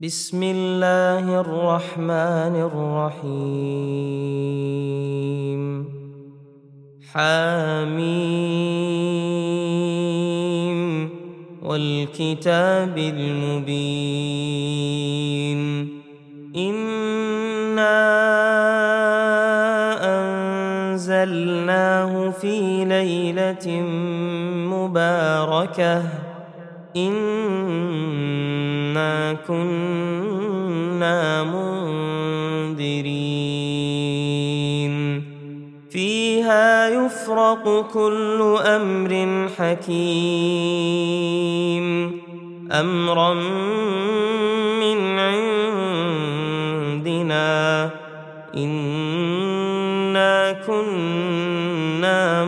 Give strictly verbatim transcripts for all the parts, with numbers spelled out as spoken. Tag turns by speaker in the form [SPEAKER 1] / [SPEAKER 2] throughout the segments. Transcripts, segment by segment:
[SPEAKER 1] بسم الله الرحمن الرحيم حميم والكتاب المبين إنا أنزلناه في ليلة مباركة إنا كنا منذرين فيها يفرق كل أمر حكيم أمرا من عندنا إنا كنا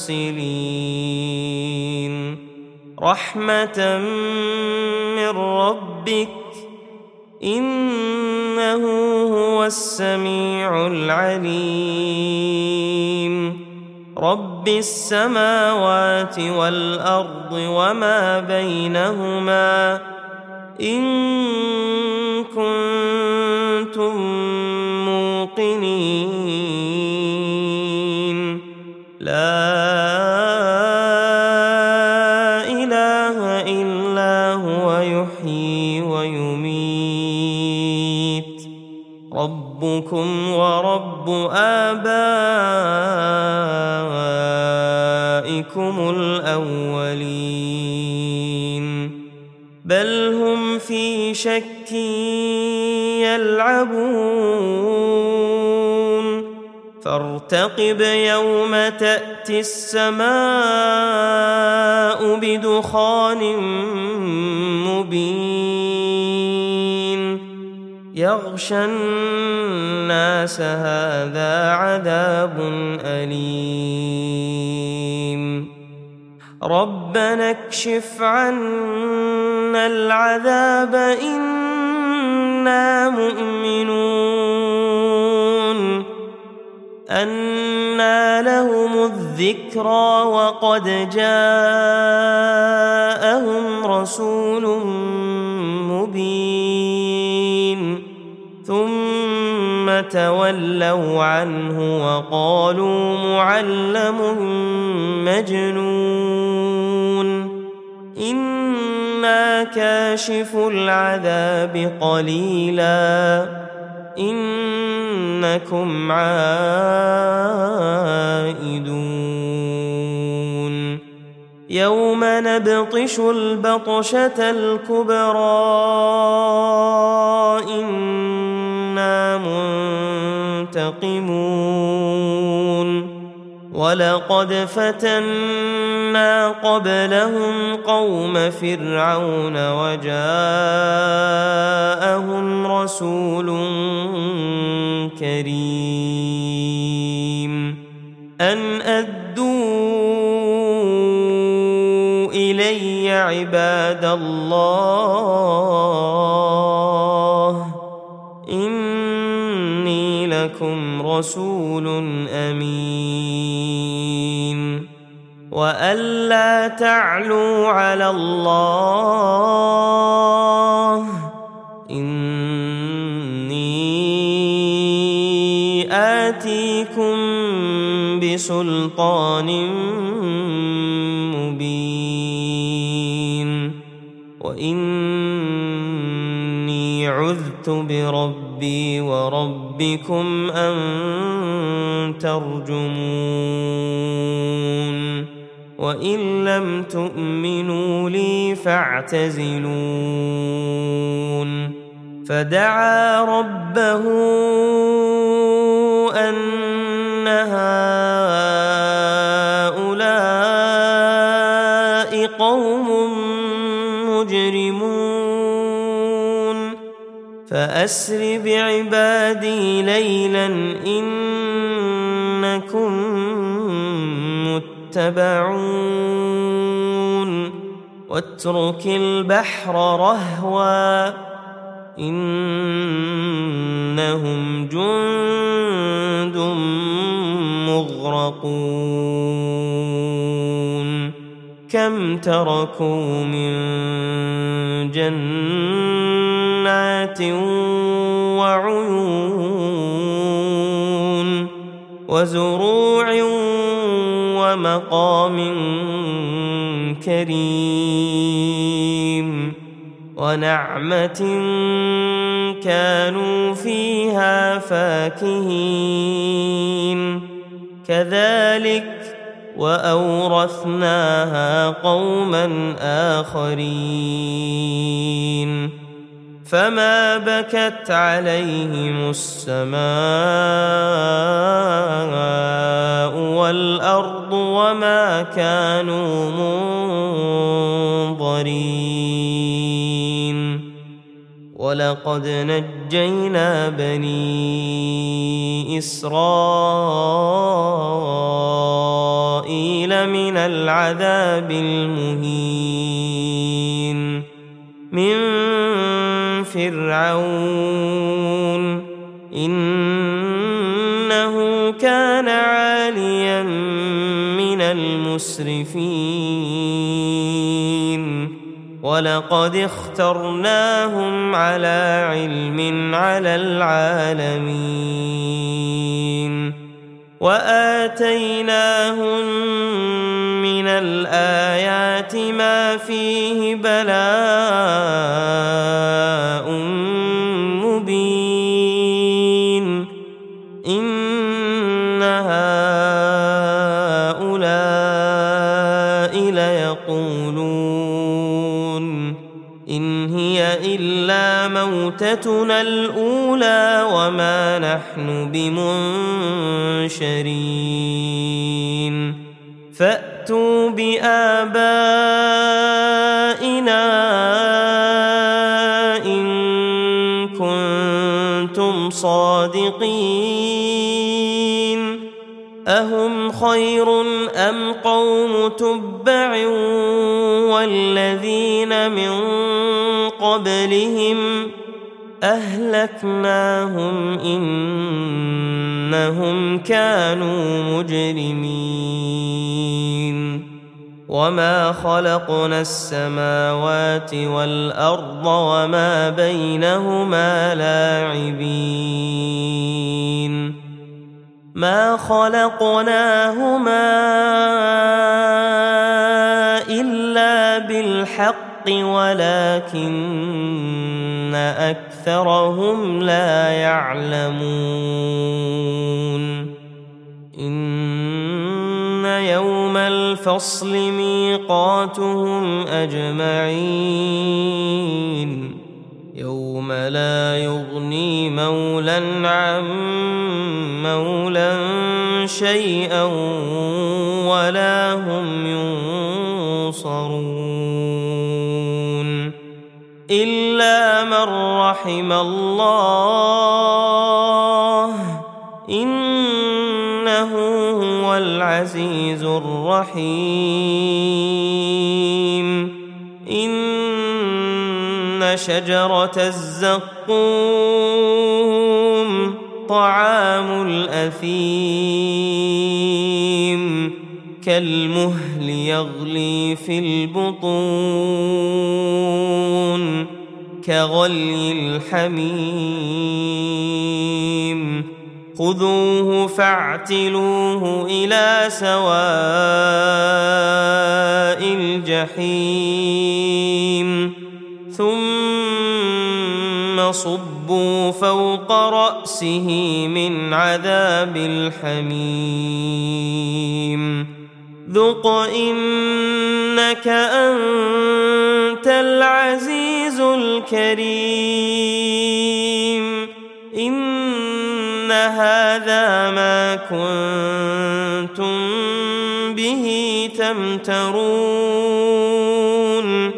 [SPEAKER 1] مرسلين رحمة من ربك إنه هو السميع العليم رب السماوات والأرض وما بينهما إن كنتم موقنين لا ربكم ورب آبائكم الأولين بل هم في شك يلعبون فارتقب يوم تأتي السماء بدخان مبين يغشى الناس هذا عذاب أليم ربنا اكشف عنا العذاب إنا مؤمنون أنى لهم الذكرى وقد جاءهم رسول مبين ثم تولوا عنه وقالوا معلم مجنون إنا كاشف العذاب قليلا إنكم عائدون يوم نبطش البطشة الكبرى إنا منتقمون ولقد فتنا قبلهم قوم فرعون وجاءهم رسول كريم أن أدوا إلي عباد الله إني لكم رسول أمين وألا تعلوا على الله إني آتيكم بسلطان مبين وإني عذت بربي وربكم أن ترجمون وإن لم تؤمنوا لي فاعتزلون فدعا ربه أن هؤلاء قوم مجرمون فأسر بعبادي ليلا إنكم متبعون واترك البحر رهوا إنهم جند مغرقون كم تركوا من جنات جنات وعيون وزروع ومقام كريم ونعمة كانوا فيها فاكهين كذلك وأورثناها قوما آخرين فما بكت عليهم السماء والأرض وما كانوا منظرين ولقد نجينا بني إسرائيل من العذاب المهين من فرعون إنه كان عاليا من المسرفين ولقد اخترناهم على علم على العالمين وآتيناهم من الآيات ما فيه بلاء مبين إن هؤلاء ليقولون إن هي إلا موتتنا الأولى وما نحن بمنشرين فأتوا بآبائنا إن كنتم صادقين أهم خير أم قوم تبع والذين من قبلهم أهلكناهم إنهم كانوا مجرمين وما خلقنا السماوات والأرض وما بينهما لاعبين ما خلقناهما إلا بالحق ولكن أكثرهم لا يعلمون إن يوم الفصل ميقاتهم أجمعين يوم لا يغني مولى عن مولى شيئا ولا هم ينصرون إلا من رحم الله إنه هو العزيز الرحيم إن شجرة الزقوم طعام الأثيم كالمهل يغلي في البطون كغلي الحميم خذوه فاعتلوه إلى سواء الجحيم ثم صبوا فوق رأسه من عذاب الحميم ذق إنك أنت العزيز الكريم إن هذا ما كنتم به تمترون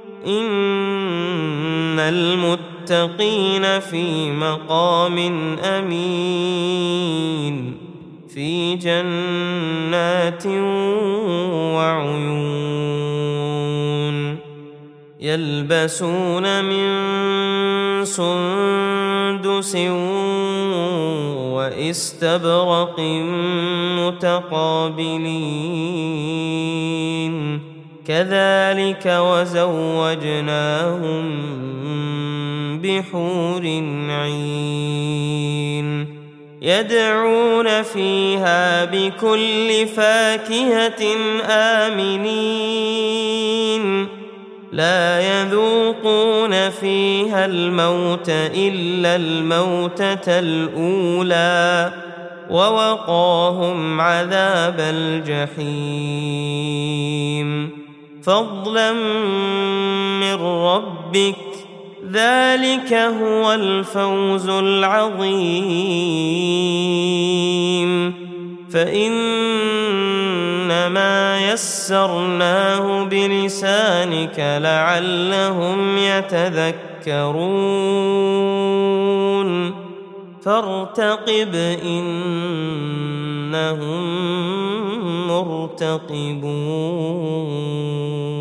[SPEAKER 1] إن المتقين في مقام أمين في جنات وعيون يلبسون من سندس واستبرق متقابلين كذلك وزوجناهم بحور عين يدعون فيها بكل فاكهة آمنين لا يذوقون فيها الموت إلا الموتة الأولى ووقاهم عذاب الجحيم فضلا من ربك ذلك هو الفوز العظيم فإنما يسرناه بلسانك لعلهم يتذكرون فارتقب إنهم مرتقبون